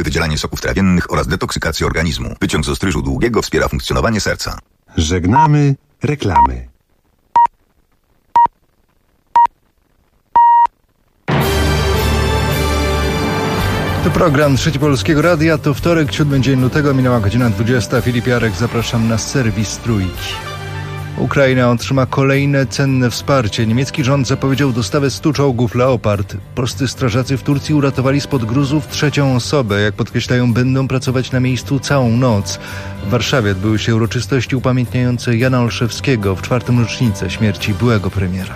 wydzielanie soków trawiennych oraz detoksykację organizmu. Wyciąg z ostryżu długiego wspiera funkcjonowanie serca. Żegnamy reklamy. To program Trzeci Polskiego Radia, to wtorek, 7 dzień lutego, minęła godzina 20. Filip Jarek, zapraszam na serwis Trójki. Ukraina otrzyma kolejne cenne wsparcie. Niemiecki rząd zapowiedział dostawę 100 czołgów Leopard. Polscy strażacy w Turcji uratowali spod gruzów trzecią osobę. Jak podkreślają, będą pracować na miejscu całą noc. W Warszawie odbyły się uroczystości upamiętniające Jana Olszewskiego w 4. rocznicę śmierci byłego premiera.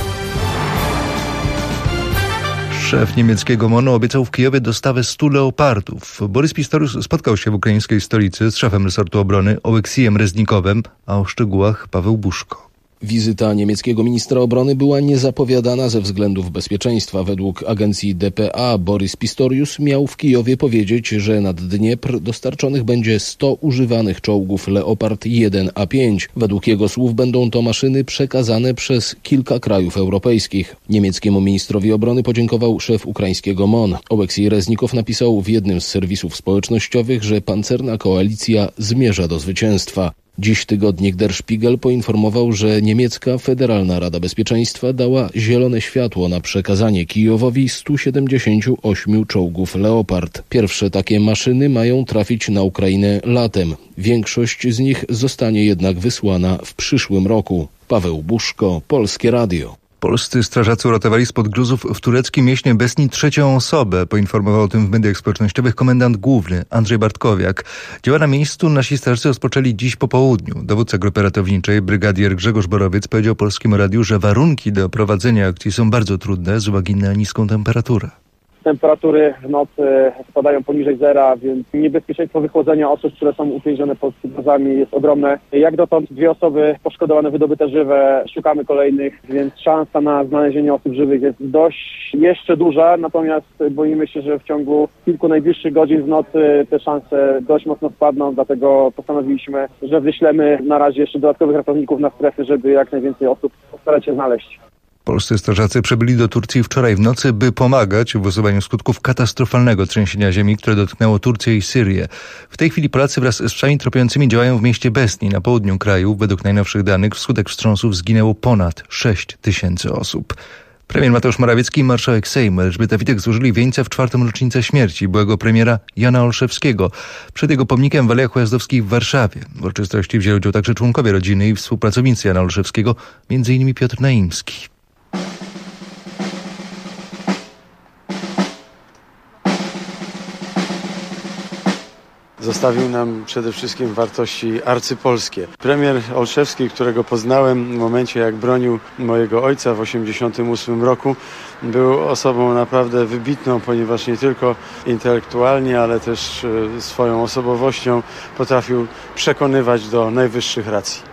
Szef niemieckiego MONU obiecał w Kijowie dostawę 100 Leopardów. Borys Pistorius spotkał się w ukraińskiej stolicy z szefem resortu obrony Oleksijem Reznikowem, a o szczegółach Paweł Buszko. Wizyta niemieckiego ministra obrony była niezapowiadana ze względów bezpieczeństwa. Według agencji dpa Borys Pistorius miał w Kijowie powiedzieć, że nad Dniepr dostarczonych będzie 100 używanych czołgów Leopard 1A5. Według jego słów będą to maszyny przekazane przez kilka krajów europejskich. Niemieckiemu ministrowi obrony podziękował szef ukraińskiego MON. Oleksij Reznikow napisał w jednym z serwisów społecznościowych, że pancerna koalicja zmierza do zwycięstwa. Dziś tygodnik Der Spiegel poinformował, że niemiecka Federalna Rada Bezpieczeństwa dała zielone światło na przekazanie Kijowowi 178 czołgów Leopard. Pierwsze takie maszyny mają trafić na Ukrainę latem. Większość z nich zostanie jednak wysłana w przyszłym roku. Paweł Buszko, Polskie Radio. Polscy strażacy uratowali spod gruzów w tureckim mieście Besni trzecią osobę. Poinformował o tym w mediach społecznościowych komendant główny Andrzej Bartkowiak. Działa na miejscu nasi strażacy rozpoczęli dziś po południu. Dowódca grupy ratowniczej, brygadier Grzegorz Borowiec, powiedział Polskiemu Radiu, że warunki do prowadzenia akcji są bardzo trudne z uwagi na niską temperaturę. Temperatury w nocy spadają poniżej zera, więc niebezpieczeństwo wychłodzenia osób, które są uwięzione pod gruzami, jest ogromne. Jak dotąd 2 osoby poszkodowane, wydobyte żywe, szukamy kolejnych, więc szansa na znalezienie osób żywych jest dość jeszcze duża, natomiast boimy się, że w ciągu kilku najbliższych godzin w nocy te szanse dość mocno spadną, dlatego postanowiliśmy, że wyślemy na razie jeszcze dodatkowych ratowników na strefy, żeby jak najwięcej osób postarać się znaleźć. Polscy strażacy przybyli do Turcji wczoraj w nocy, by pomagać w usuwaniu skutków katastrofalnego trzęsienia ziemi, które dotknęło Turcję i Syrię. W tej chwili Polacy wraz z psami tropiącymi działają w mieście Besni na południu kraju. Według najnowszych danych wskutek wstrząsów zginęło ponad 6 000 osób. Premier Mateusz Morawiecki i marszałek Sejmu Elżbieta Witek złożyli wieńce w 4. rocznicę śmierci byłego premiera Jana Olszewskiego przed jego pomnikiem w Alejach Ujazdowskich w Warszawie. W uroczystości wzięli udział także członkowie rodziny i współpracownicy Jana Olszewskiego, m.in. Piotr Naimski. Zostawił nam przede wszystkim wartości arcypolskie. Premier Olszewski, którego poznałem w momencie, jak bronił mojego ojca w 1988 roku, był osobą naprawdę wybitną, ponieważ nie tylko intelektualnie, ale też swoją osobowością potrafił przekonywać do najwyższych racji.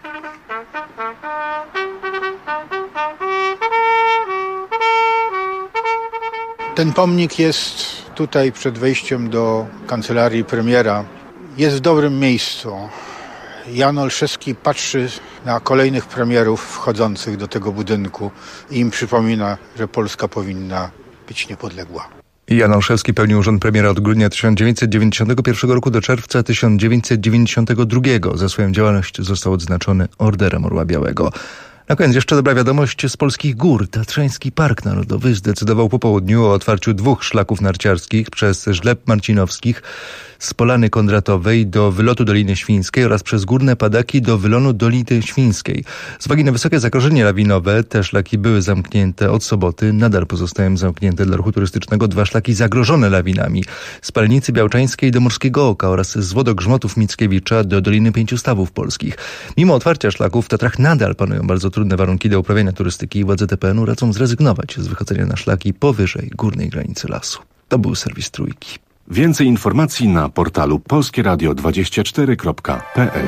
Ten pomnik jest tutaj przed wejściem do kancelarii premiera. Jest w dobrym miejscu. Jan Olszewski patrzy na kolejnych premierów wchodzących do tego budynku i im przypomina, że Polska powinna być niepodległa. Jan Olszewski pełnił urząd premiera od grudnia 1991 roku do czerwca 1992. Za swoją działalność został odznaczony Orderem Orła Białego. Na koniec jeszcze dobra wiadomość z polskich gór. Tatrzański Park Narodowy zdecydował po południu o otwarciu 2 szlaków narciarskich przez Żleb Marcinowskich z Polany Kondratowej do wylotu Doliny Świńskiej oraz przez Górne Padaki do wylotu Doliny Świńskiej. Z uwagi na wysokie zagrożenie lawinowe te szlaki były zamknięte od soboty. Nadal pozostają zamknięte dla ruchu turystycznego 2 szlaki zagrożone lawinami. Z Palenicy Białczańskiej do Morskiego Oka oraz z Wodogrzmotów Mickiewicza do Doliny 5 Stawów Polskich. Mimo otwarcia szlaków w Tatrach nadal panują bardzo trudne warunki do uprawiania turystyki i władze TPN-u radzą zrezygnować z wychodzenia na szlaki powyżej górnej granicy lasu. To był serwis Trójki. Więcej informacji na portalu polskieradio24.pl.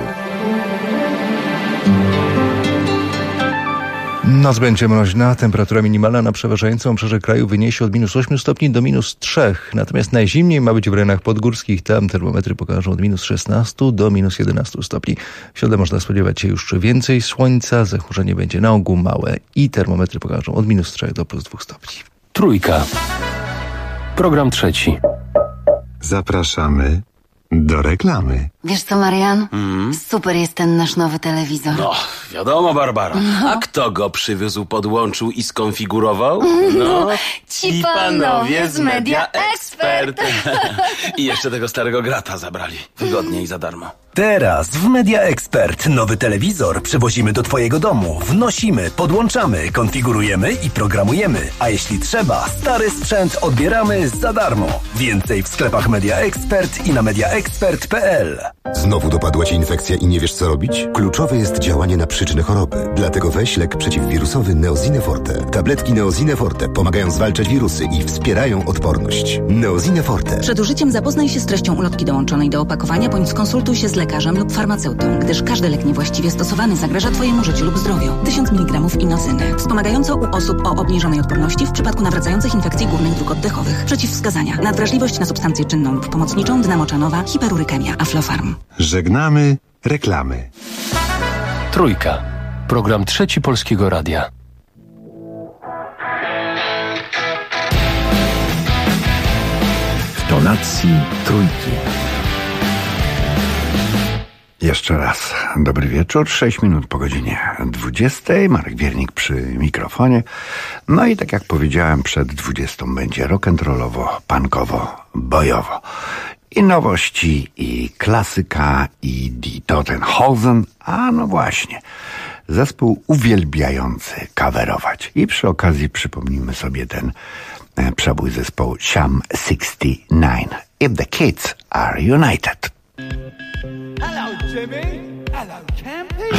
Noc będzie mroźna, temperatura minimalna na przeważającym obszarze kraju wyniesie od -8 stopni do -3. Natomiast najzimniej ma być w rejonach podgórskich, tam termometry pokażą od -16 do -11 stopni. W środę można spodziewać się już więcej słońca, zachmurzenie będzie na ogół małe i termometry pokażą od -3 do +2 stopni. Trójka. Program trzeci. Zapraszamy do reklamy. Wiesz co, Marian? Super jest ten nasz nowy telewizor. No, wiadomo, Barbara. A kto go przywiózł, podłączył i skonfigurował? No, ci panowie z Media Expert. I jeszcze tego starego grata zabrali. Wygodnie i za darmo. Teraz w Media Expert nowy telewizor przywozimy do twojego domu. Wnosimy, podłączamy, konfigurujemy i programujemy. A jeśli trzeba, stary sprzęt odbieramy za darmo. Więcej w sklepach Media Expert i na mediaexpert.pl. Znowu dopadła Cię infekcja i nie wiesz co robić? Kluczowe jest działanie na przyczynę choroby. Dlatego weź lek przeciwwirusowy Neosine Forte. Tabletki Neosine Forte pomagają zwalczać wirusy i wspierają odporność. Neosine Forte. Przed użyciem zapoznaj się z treścią ulotki dołączonej do opakowania, bądź skonsultuj się z lekarzem lub farmaceutą, gdyż każdy lek niewłaściwie stosowany zagraża Twojemu życiu lub zdrowiu. 1000 mg inozyny. Wspomagająco u osób o obniżonej odporności w przypadku nawracających infekcji górnych dróg oddechowych. Przeciwwskazania. Nadwrażliwość na substancję czynną lub pomocniczą, dna moczanowa, hiperurykemia, Aflofarm. Żegnamy reklamy. Trójka. Program Trzeci Polskiego Radia. W tonacji trójki. Jeszcze raz dobry wieczór, 6 minut po godzinie 20. Marek Wiernik przy mikrofonie. No i tak jak powiedziałem, przed 20 będzie rock'n'rollowo, punkowo, bojowo. I nowości, i klasyka, i Die Totenhausen, a no właśnie, zespół uwielbiający coverować. I przy okazji przypomnijmy sobie ten przebój zespołu Sham 69. If the kids are united. Hello, Jimmy. Hello, Campy.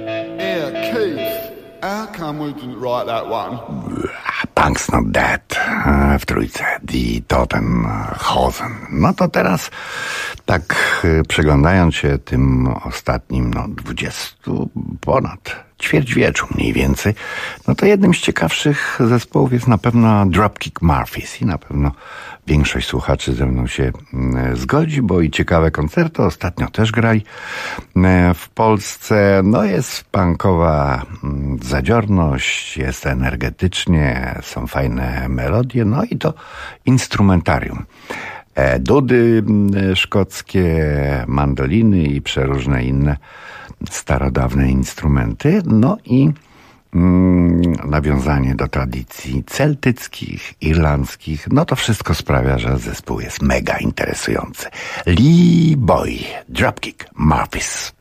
Punk's Not Dead. w trójce, Die Totenhosen. No to teraz tak przeglądając się tym ostatnim 20 ponad ćwierćwieczu mniej więcej, no to jednym z ciekawszych zespołów jest na pewno Dropkick Murphys i na pewno większość słuchaczy ze mną się zgodzi, bo i ciekawe koncerty ostatnio też grali w Polsce. No jest punkowa zadziorność, jest energetycznie, są fajne melodie, no i to instrumentarium. Dudy szkockie, mandoliny i przeróżne inne starodawne instrumenty, no i nawiązanie do tradycji celtyckich, irlandzkich, no to wszystko sprawia, że zespół jest mega interesujący. Lee Boy, Dropkick Murphys.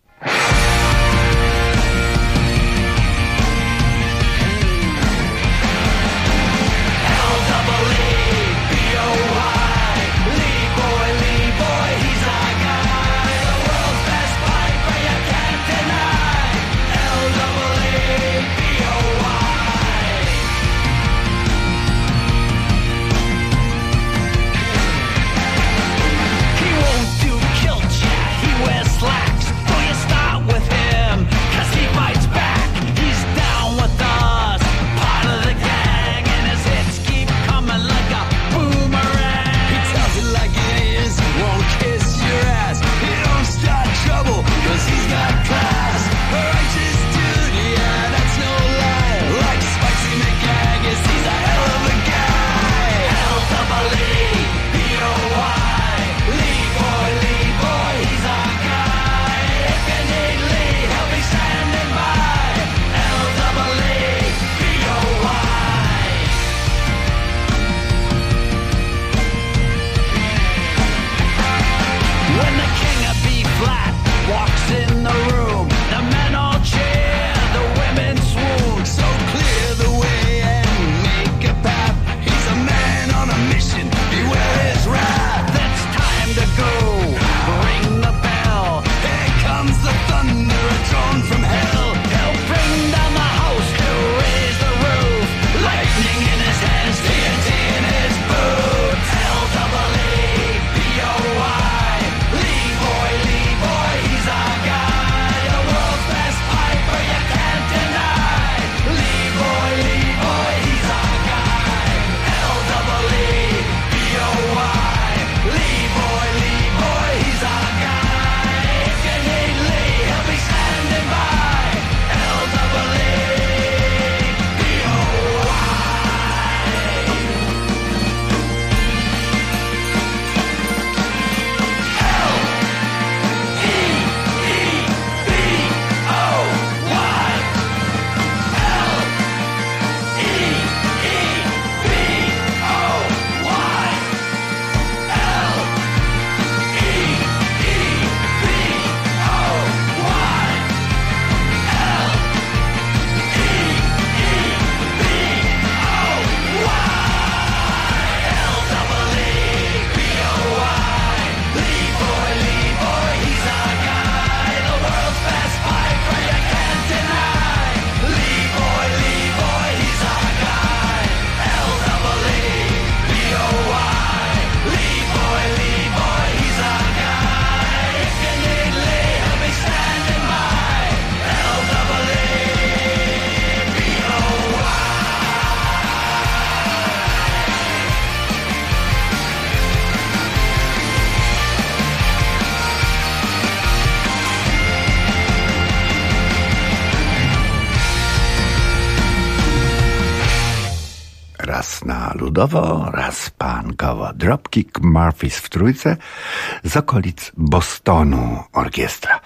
Raz na ludowo, raz punkowo. Dropkick Murphys w trójce z okolic Bostonu orkiestra.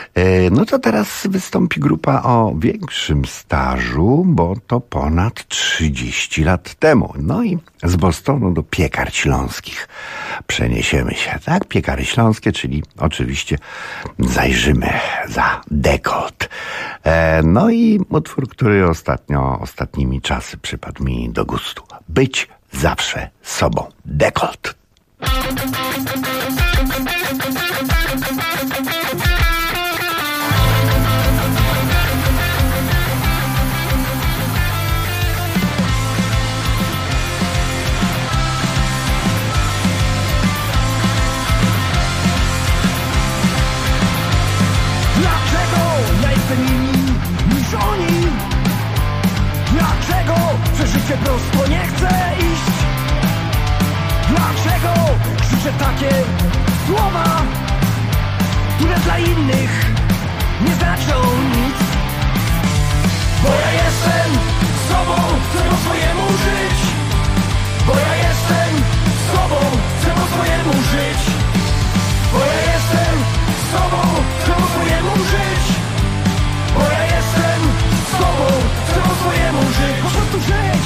No to teraz wystąpi grupa o większym stażu, bo to ponad 30 lat temu. No i z Bostonu do Piekar Śląskich przeniesiemy się. Tak, Piekary Śląskie, czyli oczywiście zajrzymy za dekolt. No i utwór, który ostatnimi czasy przypadł mi do gustu. Być zawsze sobą. Dekolt. się prosto nie chce iść. Dlaczego krzyczę takie słowa, które dla innych nie znaczą nic? Bo ja jestem sobą, chcę po swojemu żyć. Bo ja jestem sobą, chcę po swojemu żyć. Bo ja jestem sobą, chcę po swojemu żyć. Bo ja jestem sobą, chcę po swojemu żyć. Po prostu żyć.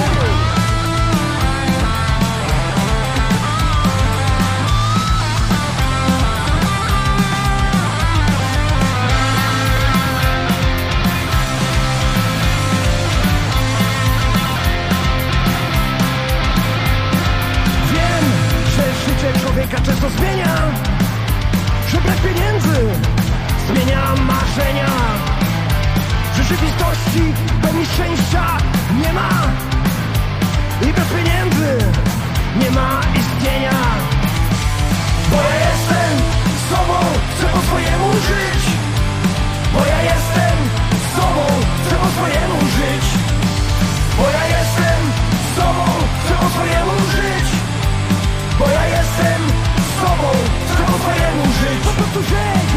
Człowieka często zmienia, że brak pieniędzy zmienia marzenia. W rzeczywistości pełni szczęścia nie ma i bez pieniędzy nie ma istnienia. Bo ja jestem sobą, chcę po swojemu żyć. Bo ja jestem sobą, chcę po swojemu żyć. Bo ja jestem sobą, chcę po swojemu żyć. Bo ja jestem sobą, chcę po swojemu żyć. Po prostu żyć.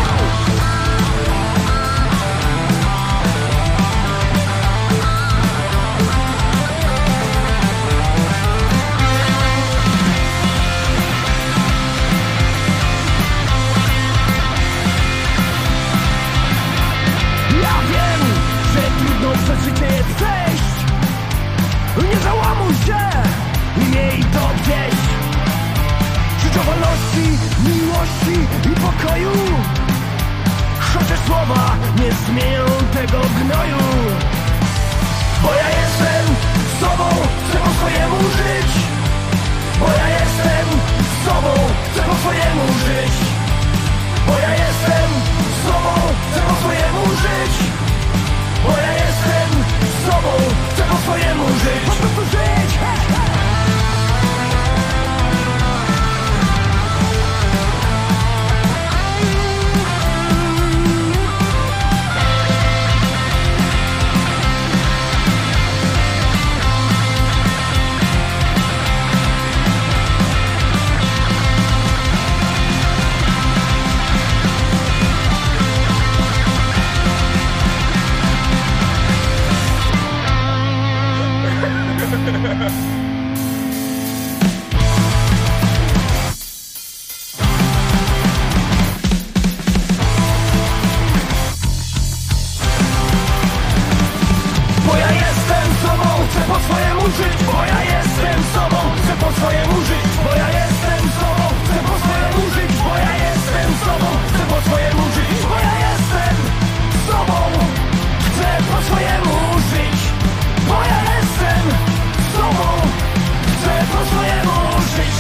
Ja wiem, że trudno przez życie jest przejść. Nie załamuj się i miej to gdzieś. Życzę wolności, miłości i pokoju. Chociaż słowa nie zmienią tego gnoju. Bo ja jestem sobą, chcę po swojemu żyć. Bo ja jestem sobą, chcę po swojemu żyć. Bo ja jestem sobą, chcę po swojemu żyć. Bo ja jestem sobą, chcę po swojemu żyć. Po prostu żyć. Bo ja jestem sobą, chcę po swojemu żyć. Bo ja jestem sobą, chcę po swojemu żyć. Bo ja jestem sobą, chcę po swojemu żyć. Bo ja jestem sobą, chcę po swojemu żyć. Bo ja jestem sobą, chcę po swojemu żyć. Bo ja jestem sobą, chcę po swojemu żyć.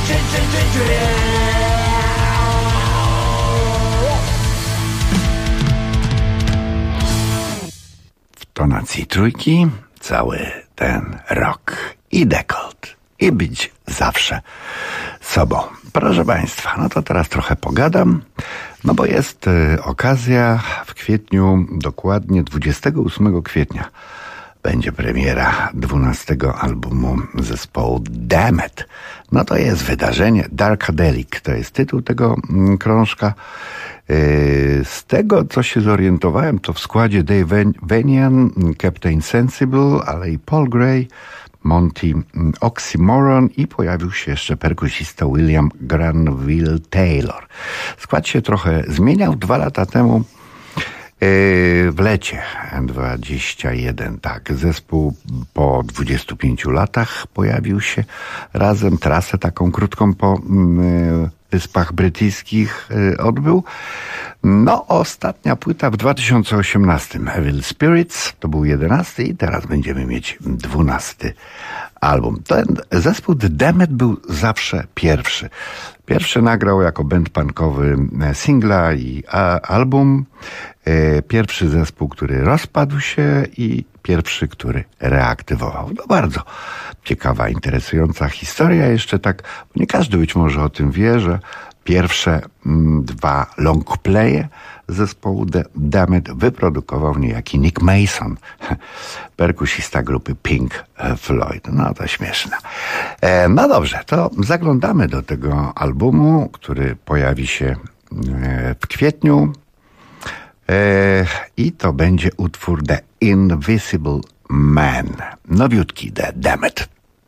W tonacji trójki cały ten rok i dekolt. I być zawsze sobą. Proszę Państwa, no to teraz trochę pogadam, no bo jest okazja w kwietniu, dokładnie 28 kwietnia będzie premiera 12 albumu zespołu Damn It. No to jest wydarzenie Darkadelic, to jest tytuł tego krążka. Z tego, co się zorientowałem, to w składzie Dave Vanian, Captain Sensible, ale i Paul Gray, Monty Oxymoron i pojawił się jeszcze perkusista William Granville Taylor. Skład się trochę zmieniał 2 lata temu. W lecie 21, tak, zespół po 25 latach pojawił się razem, trasę taką krótką po Wyspach Brytyjskich odbył. No, ostatnia płyta w 2018, Evil Spirits, to był 11 i teraz będziemy mieć 12 album. Ten zespół The Damned był zawsze pierwszy. Pierwszy nagrał jako band punkowy singla i album. Pierwszy zespół, który rozpadł się i pierwszy, który reaktywował. No bardzo ciekawa, interesująca historia. Jeszcze tak, nie każdy być może o tym wie, że Pierwsze 2 longplaye zespołu Damn It wyprodukował niejaki Nick Mason, perkusista grupy Pink Floyd. No to śmieszne. No dobrze, to zaglądamy do tego albumu, który pojawi się w kwietniu i to będzie utwór The Invisible Man. Nowiutki The Damn It.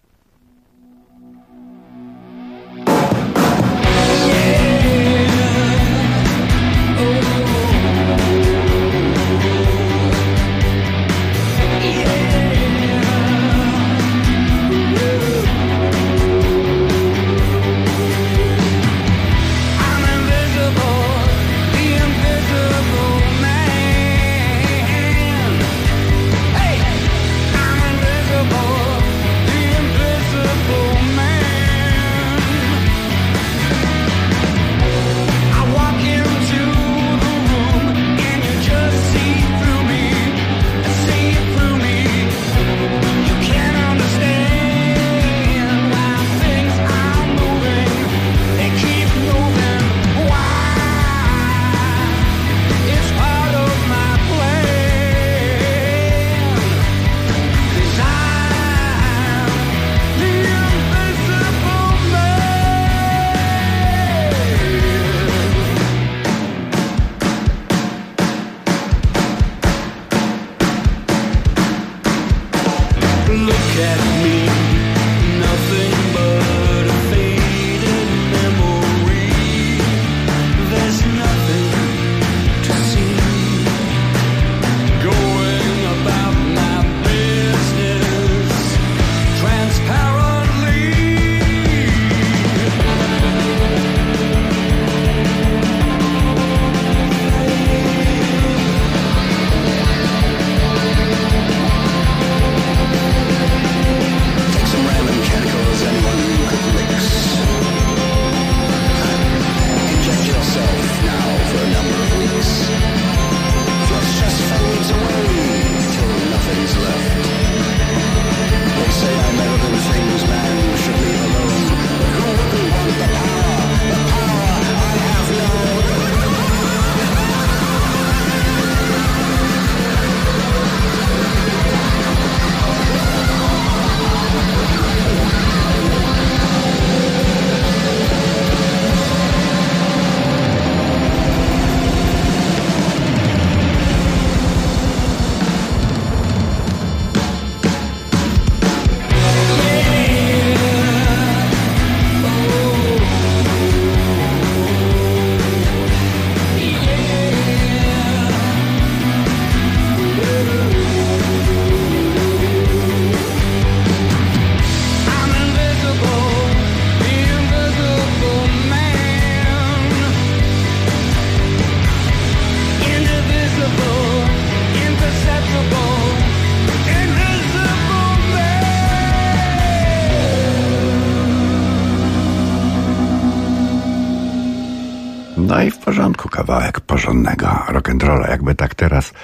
No i w porządku, kawałek porządnego rock'n'rolla. Jakby tak teraz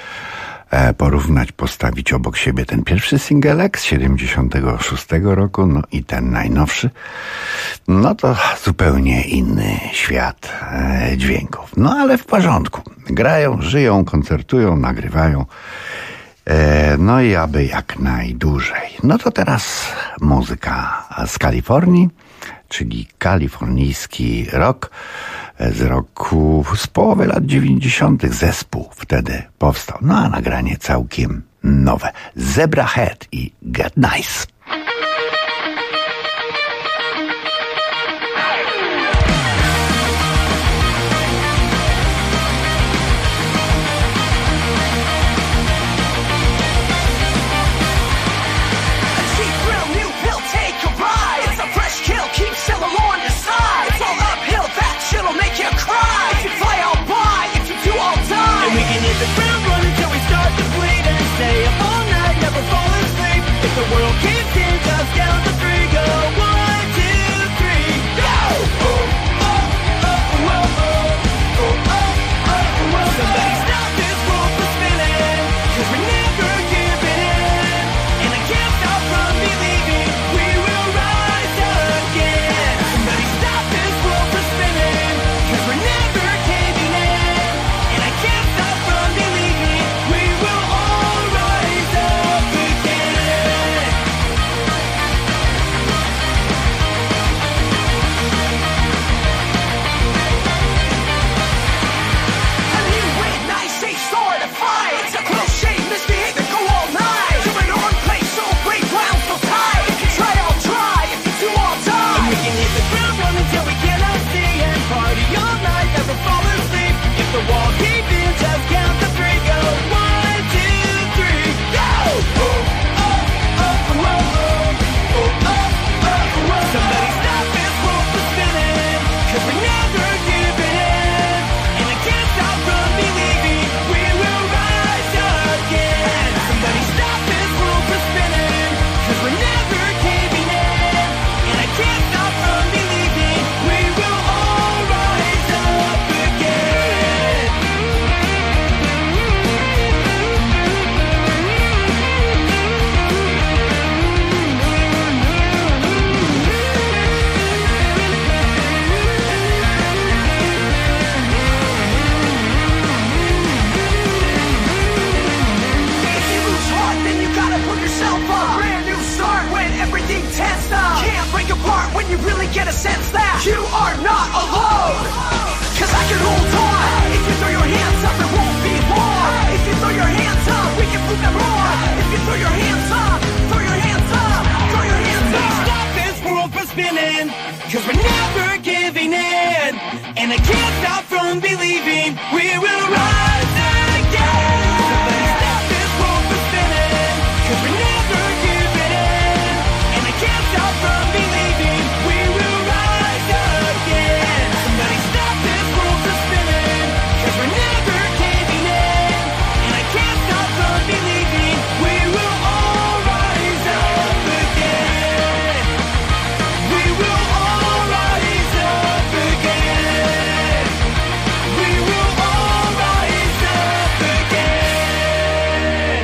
porównać, postawić obok siebie ten pierwszy singelek z 76 roku, no i ten najnowszy, no to zupełnie inny świat dźwięków. No ale w porządku. Grają, żyją, koncertują, nagrywają. No i aby jak najdłużej. No to teraz muzyka z Kalifornii, czyli kalifornijski rock z połowy lat 90. Zespół wtedy powstał. No a nagranie całkiem nowe. Zebrahead i Get Nice. The ground running till we start to bleed and stay up all night, never fall asleep. If the world can't And I can't stop from believing we will rise again. Somebody stop this world from spinning, 'cause we're never giving in. And I can't stop from believing we will rise again. Somebody stop this world from spinning, 'cause we're never caving in. And I can't stop from believing we will all rise up again. We will all rise up again. We will all rise up again.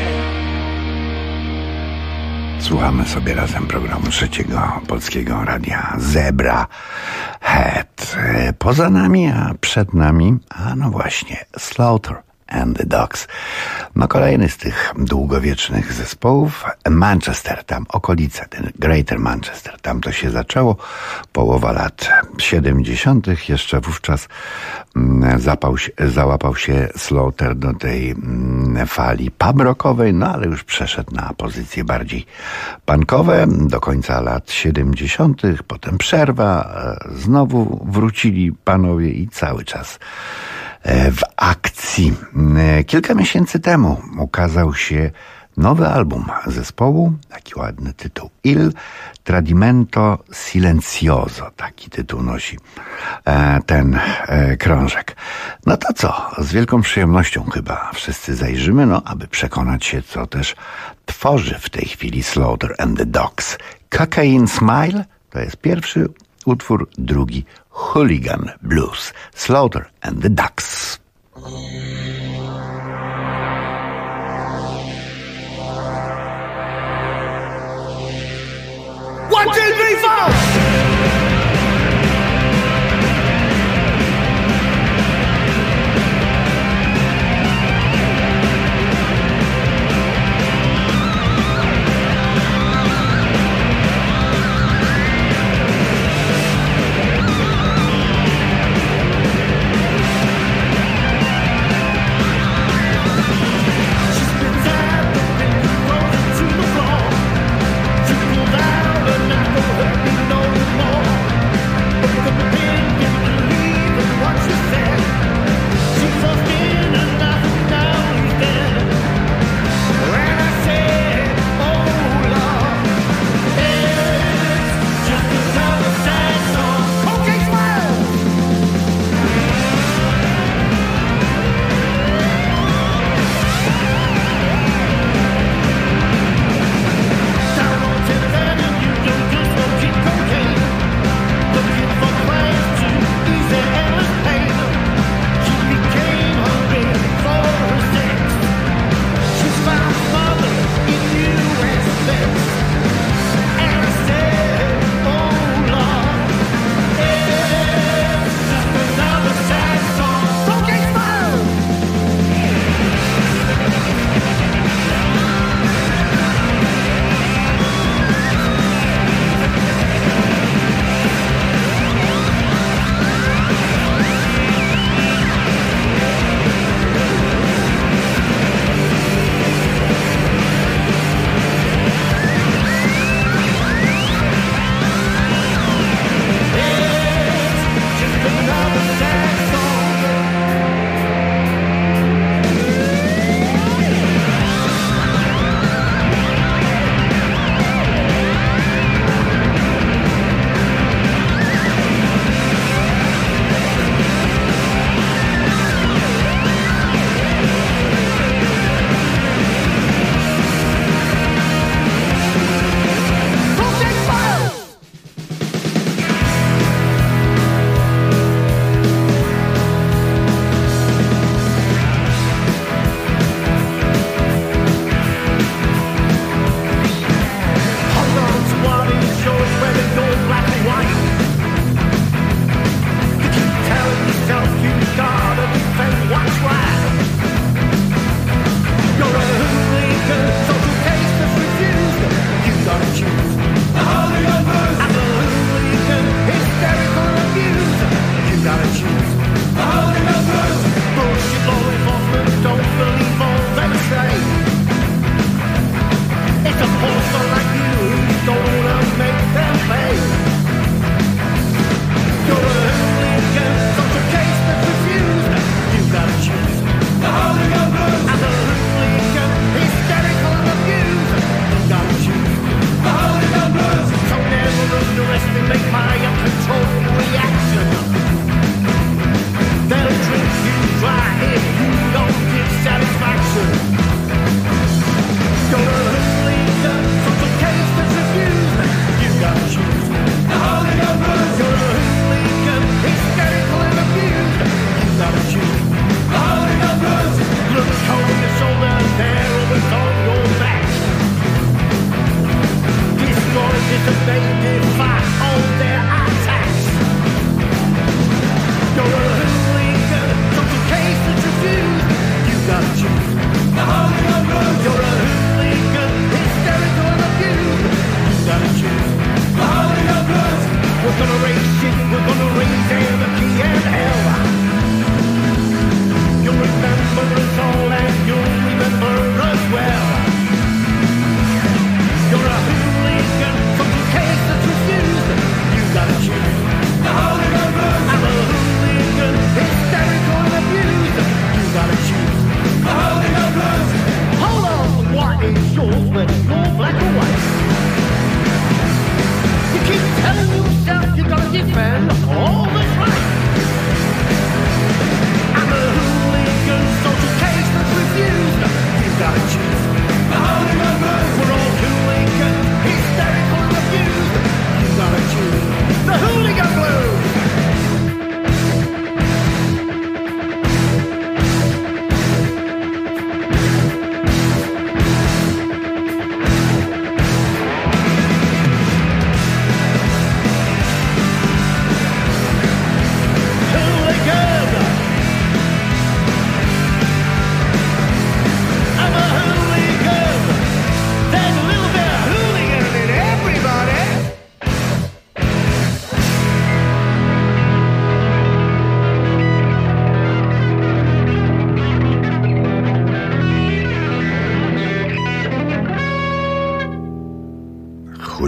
Słuchamy sobie razem programu Trzeciego Polskiego Radia Zebra Head. Poza nami, a przed nami, a no właśnie, Slaughter and the Dogs. No kolejny z tych długowiecznych zespołów. Manchester, tam okolice, ten Greater Manchester, tam to się zaczęło. Połowa lat 70. Jeszcze wówczas załapał się Slaughter do tej fali pub rockowej, no ale już przeszedł na pozycje bardziej punkowe do końca lat 70. Potem przerwa, znowu wrócili panowie i cały czas w akcji. Kilka miesięcy temu ukazał się nowy album zespołu, taki ładny tytuł, Il Tradimento Silenzioso, taki tytuł nosi ten krążek. No to co, z wielką przyjemnością chyba wszyscy zajrzymy, no aby przekonać się, co też tworzy w tej chwili Slaughter and the Dogs. Cocaine Smile to jest pierwszy utwór, drugi Hooligan Blues, Slaughter and the Dogs. 1, 2, 3, 4. No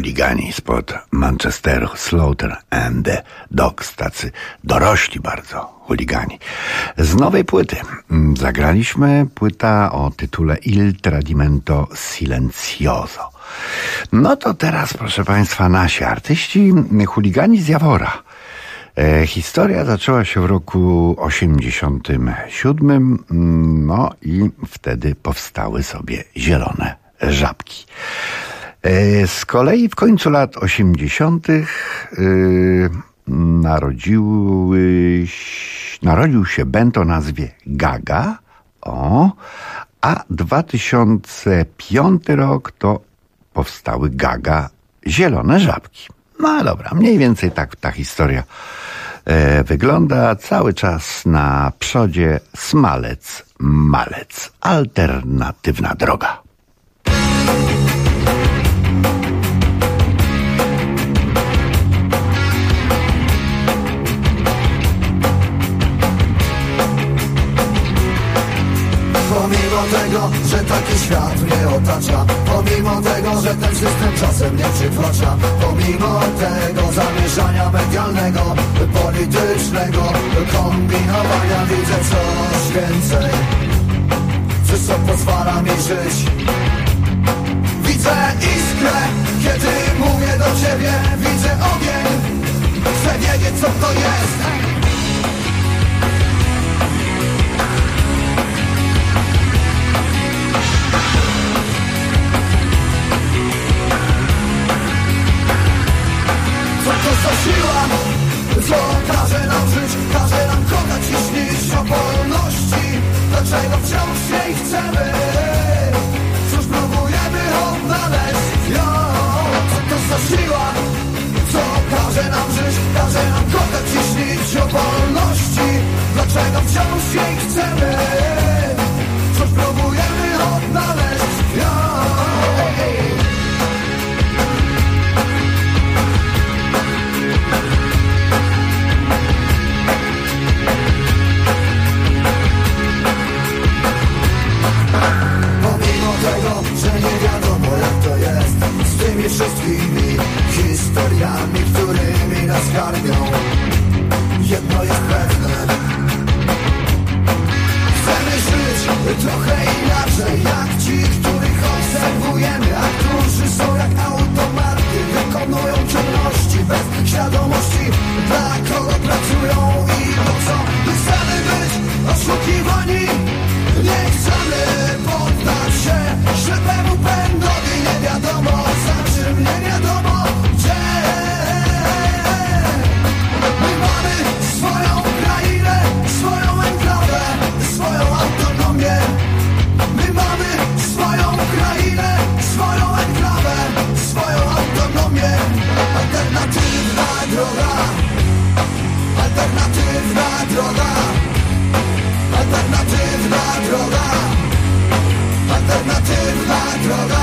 chuligani spod Manchesteru, Slaughter and the Dogs, tacy dorośli bardzo chuligani. Z nowej płyty zagraliśmy płyta o tytule Il Tradimento Silenzioso. No to teraz, proszę Państwa, nasi artyści, chuligani z Jawora. Historia zaczęła się w roku 87, no i wtedy powstały sobie Zielone Żabki. Z kolei w końcu lat 80. narodził się band o nazwie Gaga, a 2005 rok to powstały Gaga Zielone Żabki. No dobra, mniej więcej tak ta historia wygląda. Cały czas na przodzie Smalec, Malec. Alternatywna droga. Pomimo tego, że taki świat mnie otacza, pomimo tego, że ten system czasem mnie przytłacza, pomimo tego zamieszania medialnego, politycznego, kombinowania, widzę coś więcej, coś co pozwala mi żyć. Widzę iskrę, kiedy mówię do ciebie, widzę ogień, chcę wiedzieć co to jest. Co to za siła, co każe nam żyć, każe nam kochać i śnić o wolności. Dlaczego wciąż jej chcemy? Cóż próbujemy odnaleźć ją? Co to za siła, co każe nam żyć, każe nam kochać i śnić o wolności. Dlaczego wciąż jej chcemy? Cóż próbujemy odnaleźć ją? Że nie wiadomo jak to jest z tymi wszystkimi historiami, którymi nas karmią. Jedno jest pewne, chcemy żyć trochę inaczej, jak ci, których obserwujemy, a którzy są jak automaty, wykonują czynności bez świadomości, dla kogo pracują i po co. Nie chcemy być oszukiwani, nie chcemy poddać się ślepemu pędowi, nie wiadomo za czym, nie wiadomo gdzie. My mamy swoją krainę, swoją enklawę, swoją autonomię. My mamy swoją krainę, swoją enklawę, swoją autonomię. Alternatywna droga, alternatywna droga, alternatywna droga, alternatywna droga.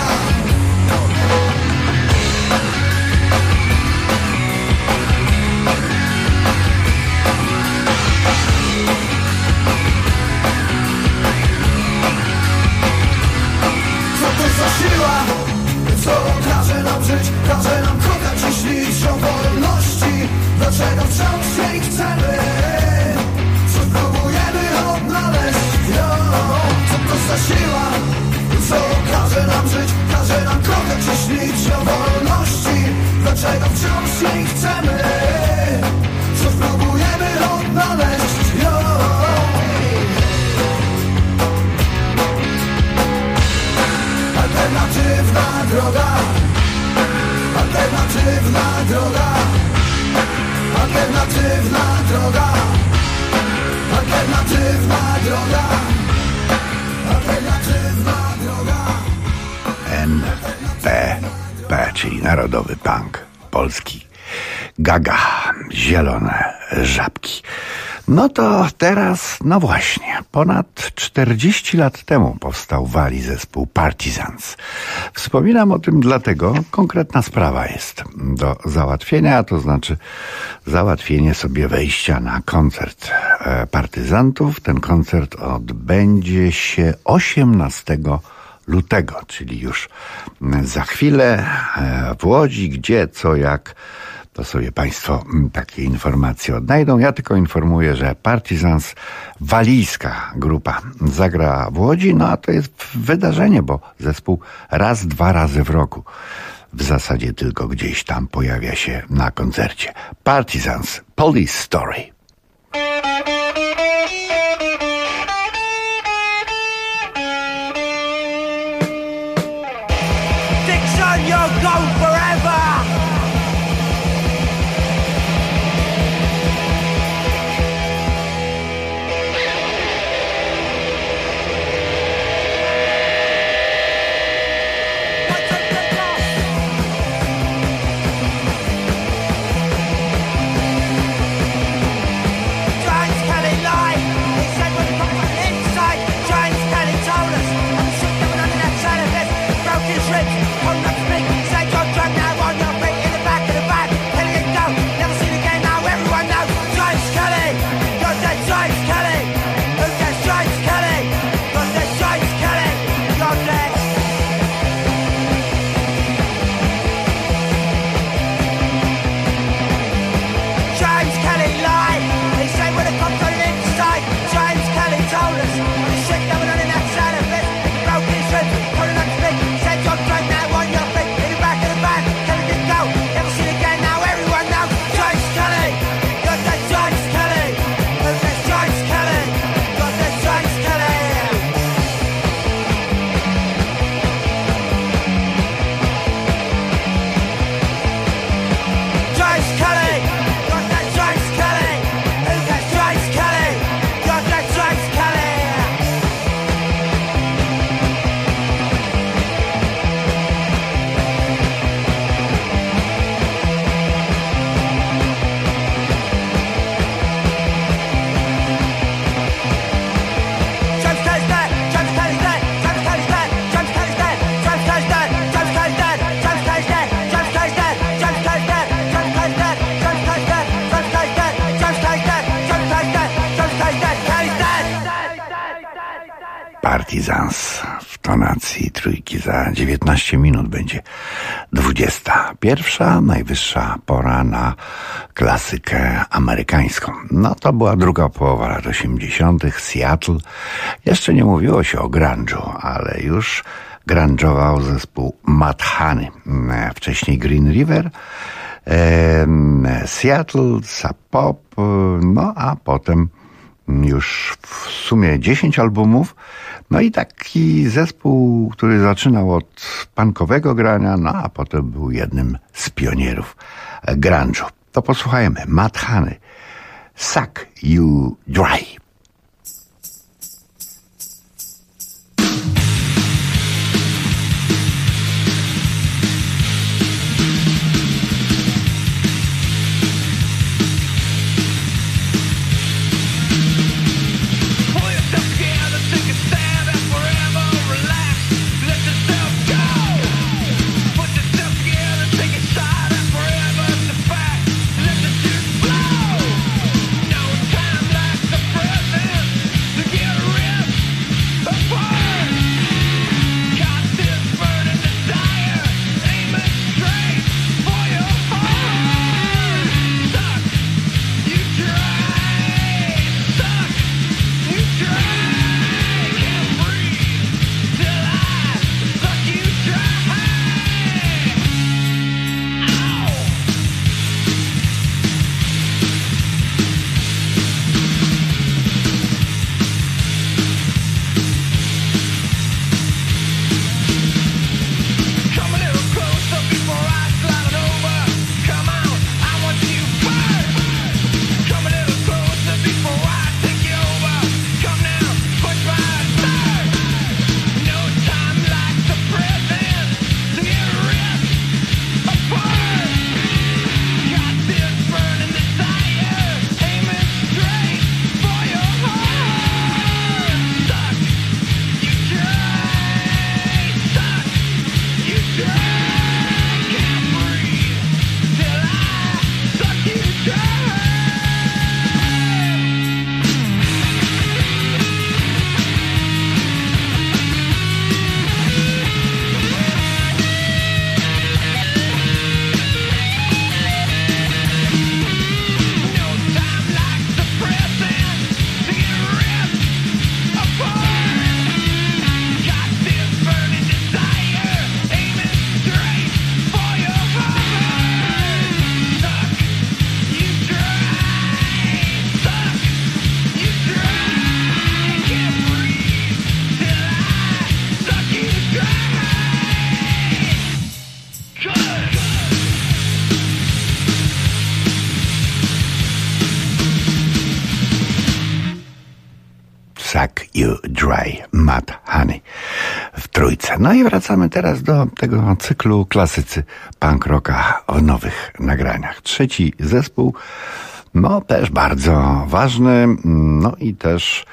Co to za siła, co każe nam żyć, każe nam kochać i śnić o wolności. Dlaczego wciąż jej chcemy? Co próbujemy odnaleźć ją? Co to za siła, co każe nam żyć, każe nam kochać i śnić o wolności. Dlaczego wciąż jej chcemy? Co próbujemy odnaleźć ją? Alternatywna droga, alternatywna droga, alternatywna droga, alternatywna droga, alternatywna droga. NPP, czyli Narodowy Punk Polski. Gaga, Zielone Żabki. No to teraz, no właśnie, ponad 40 lat temu powstał w Walii zespół Partisans. Wspominam o tym dlatego, konkretna sprawa jest do załatwienia, to znaczy załatwienie sobie wejścia na koncert partyzantów. Ten koncert odbędzie się 18 lutego, czyli już za chwilę. W Łodzi, gdzie, co, jak, to sobie Państwo takie informacje odnajdą. Ja tylko informuję, że Partisans, walijska grupa, zagra w Łodzi, no a to jest wydarzenie, bo zespół raz, 2 razy w roku w zasadzie tylko gdzieś tam pojawia się na koncercie. Partisans, Police Story. Dixon, you're gone forever. Partisans w tonacji trójki. Za 19 minut będzie 21. Najwyższa pora na klasykę amerykańską. No to była druga połowa lat 80. Seattle. Jeszcze nie mówiło się o grunge'u, ale już grunge'ował zespół Mudhoney. Wcześniej Green River, Seattle, Sub Pop, no a potem już w sumie 10 albumów. No i taki zespół, który zaczynał od punkowego grania, no a potem był jednym z pionierów grunge'u. To posłuchajmy. Mudhoney, Suck You Dry. Time like the present. Suck You Dry, Mad Honey w trójce. No i wracamy teraz do tego cyklu klasycy punk rocka w nowych nagraniach. Trzeci zespół, no też bardzo ważny, no i też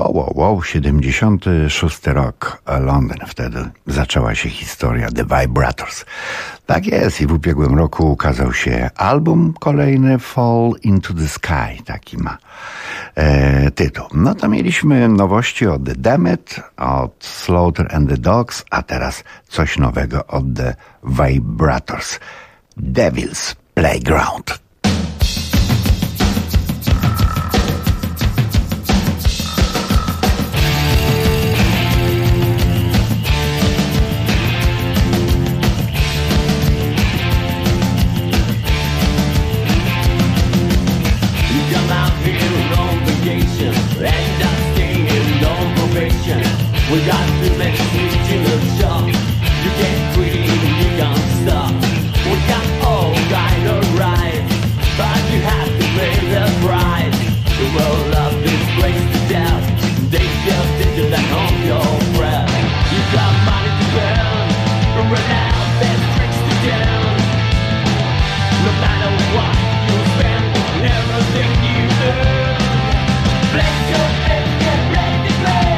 76 rok, Londyn. Wtedy zaczęła się historia The Vibrators. Tak jest i w ubiegłym roku ukazał się album kolejny, Fall Into the Sky, taki ma tytuł. No to mieliśmy nowości od The Damned, od Slaughter and the Dogs, a teraz coś nowego od The Vibrators. Devil's Playground. We got too many sweets in the shop. You get greedy and you can't stop. We got all kind of right, but you have to pay the price. The world of this place to death. They just did you that on your breath. You got money to burn, run out, there's tricks to do. No matter what you spend, everything you earn. Play your best, get ready to play.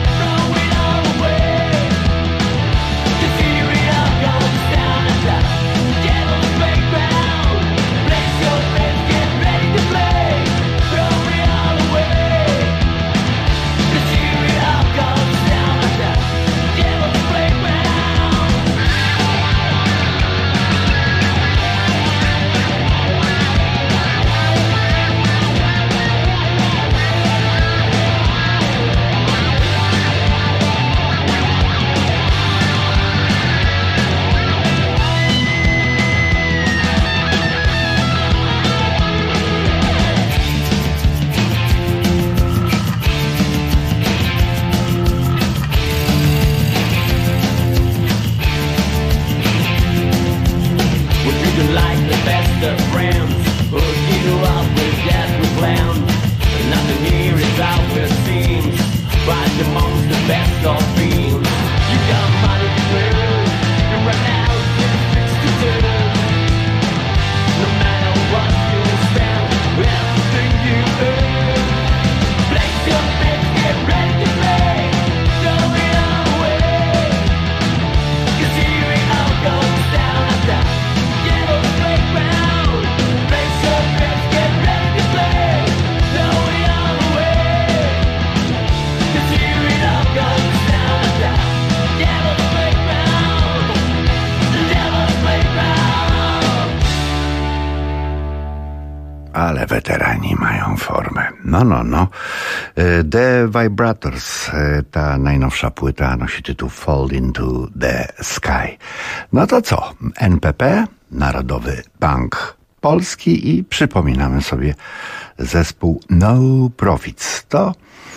Ale weterani mają formę. No. The Vibrators, ta najnowsza płyta nosi tytuł Fall Into the Sky. No to co? NPP, Narodowy Punk Polski i przypominamy sobie zespół No Profits. To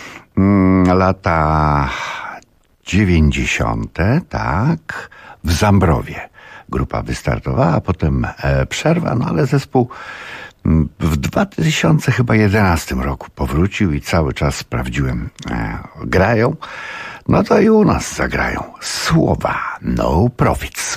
lata 90, tak, w Zambrowie grupa wystartowała, a potem przerwa, no ale zespół w 2011 roku powrócił i cały czas sprawdziłem, grają. No to i u nas zagrają słowa No Profits.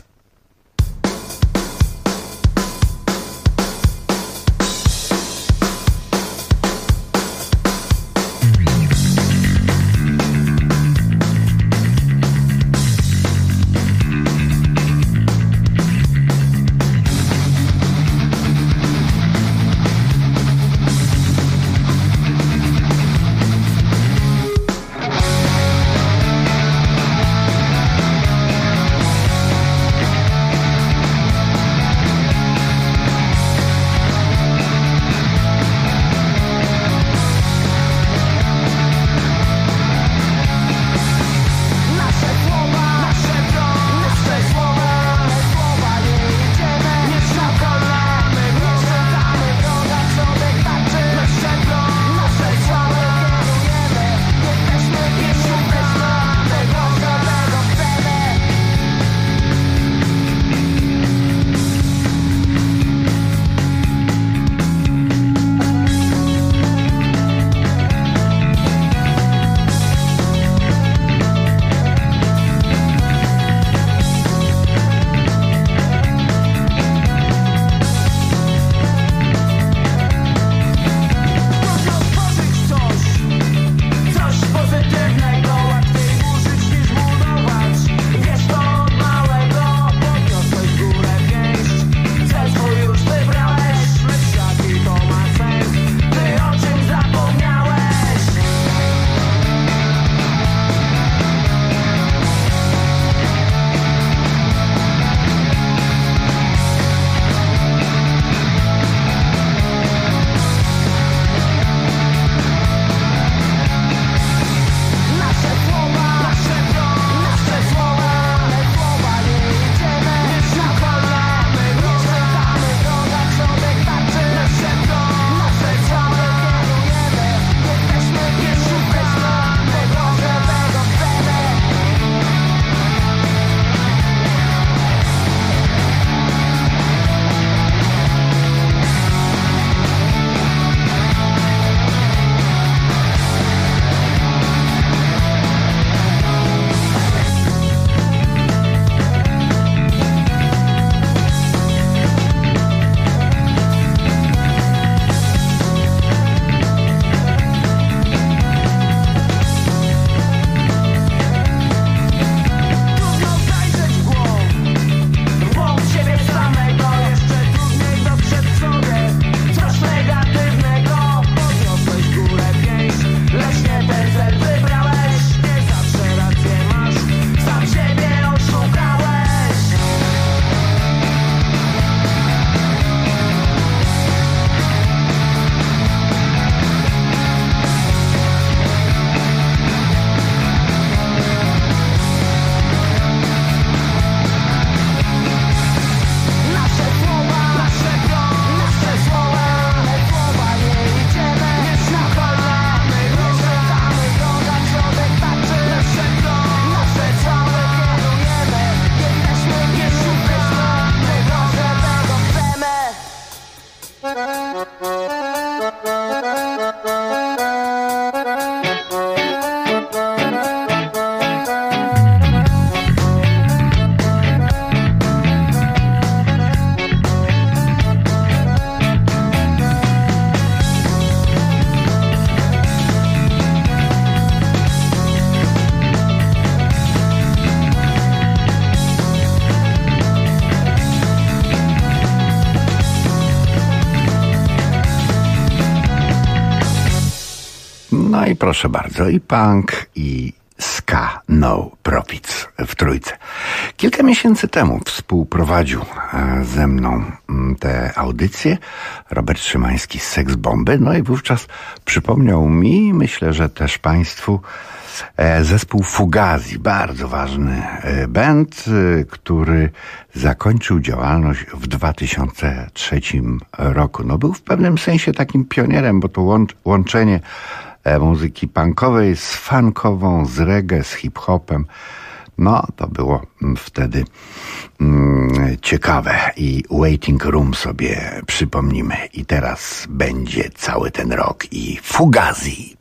No i proszę bardzo, i punk, i ska, no profits w trójce. Kilka miesięcy temu współprowadził ze mną te audycje Robert Szymański z Seks Bomby, no i wówczas przypomniał mi, myślę, że też państwu, zespół Fugazi, bardzo ważny band, który zakończył działalność w 2003 roku. No był w pewnym sensie takim pionierem, bo to łączenie muzyki punkowej z funkową, z reggae, z hip-hopem, no to było wtedy ciekawe i Waiting Room sobie przypomnimy. I teraz będzie cały ten rok i Fugazi.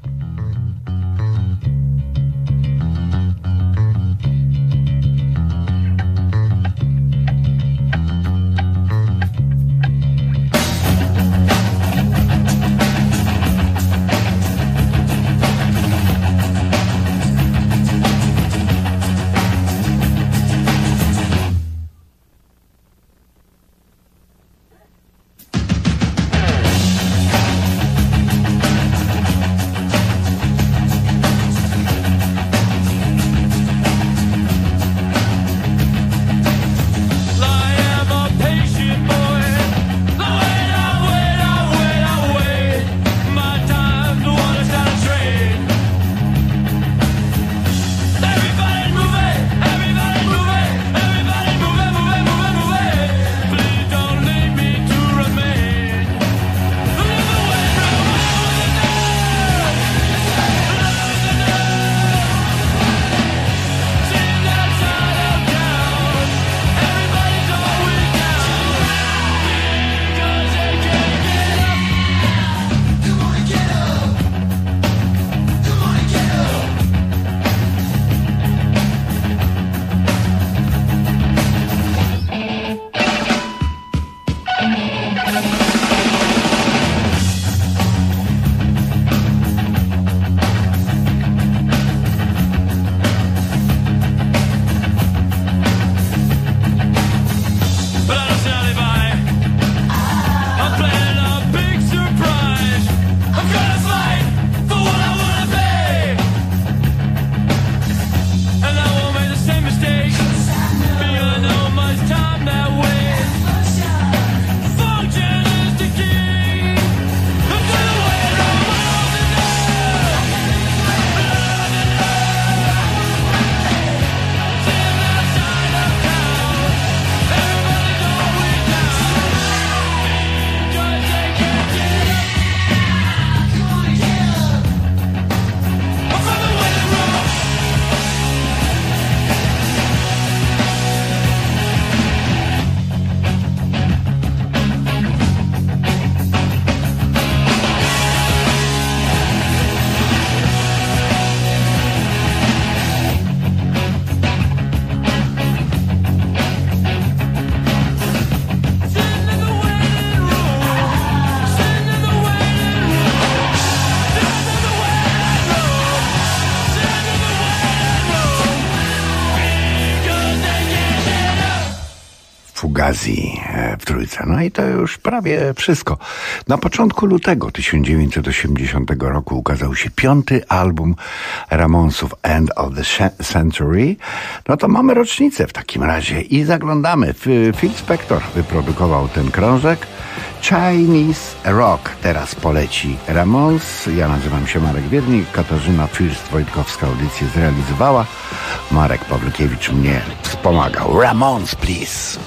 Fugazi w trójce. No i to już prawie wszystko. Na początku lutego 1980 roku ukazał się 5. album Ramonsów End of the Century. No to mamy rocznicę w takim razie i zaglądamy. Phil Spector wyprodukował ten krążek. Chinese Rock teraz poleci Ramones. Ja nazywam się Marek Wiernik, Katarzyna Fürst-Wojtkowska audycję zrealizowała. Marek Pawlukiewicz mnie wspomagał. Ramones, please.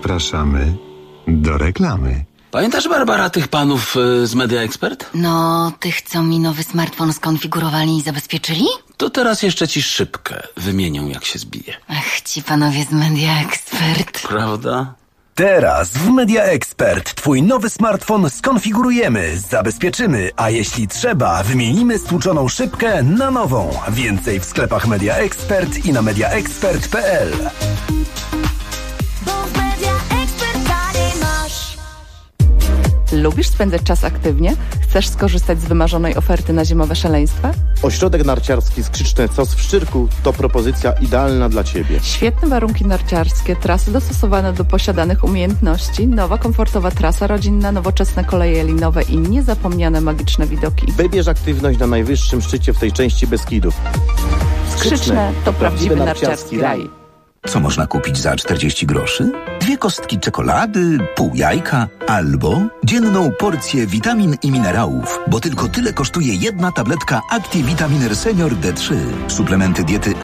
Zapraszamy do reklamy. Pamiętasz, Barbara, tych panów z Media Expert? No, tych, co mi nowy smartfon skonfigurowali i zabezpieczyli? To teraz jeszcze ci szybkę wymienią, jak się zbije. Ach, ci panowie z Media Expert. Prawda? Teraz w Media Expert twój nowy smartfon skonfigurujemy, zabezpieczymy, a jeśli trzeba, wymienimy stłuczoną szybkę na nową. Więcej w sklepach Media Expert i na mediaexpert.pl. Lubisz spędzać czas aktywnie? Chcesz skorzystać z wymarzonej oferty na zimowe szaleństwa? Ośrodek narciarski Skrzyczne Cos w Szczyrku to propozycja idealna dla Ciebie. Świetne warunki narciarskie, trasy dostosowane do posiadanych umiejętności, nowa komfortowa trasa rodzinna, nowoczesne koleje linowe i niezapomniane magiczne widoki. Wybierz aktywność na najwyższym szczycie w tej części Beskidów. Skrzyczne to prawdziwy narciarski raj. Co można kupić za 40 groszy? 2 kostki czekolady, pół jajka albo dzienną porcję witamin i minerałów, bo tylko tyle kosztuje jedna tabletka ActiVitaminer Senior D3. Suplementy diety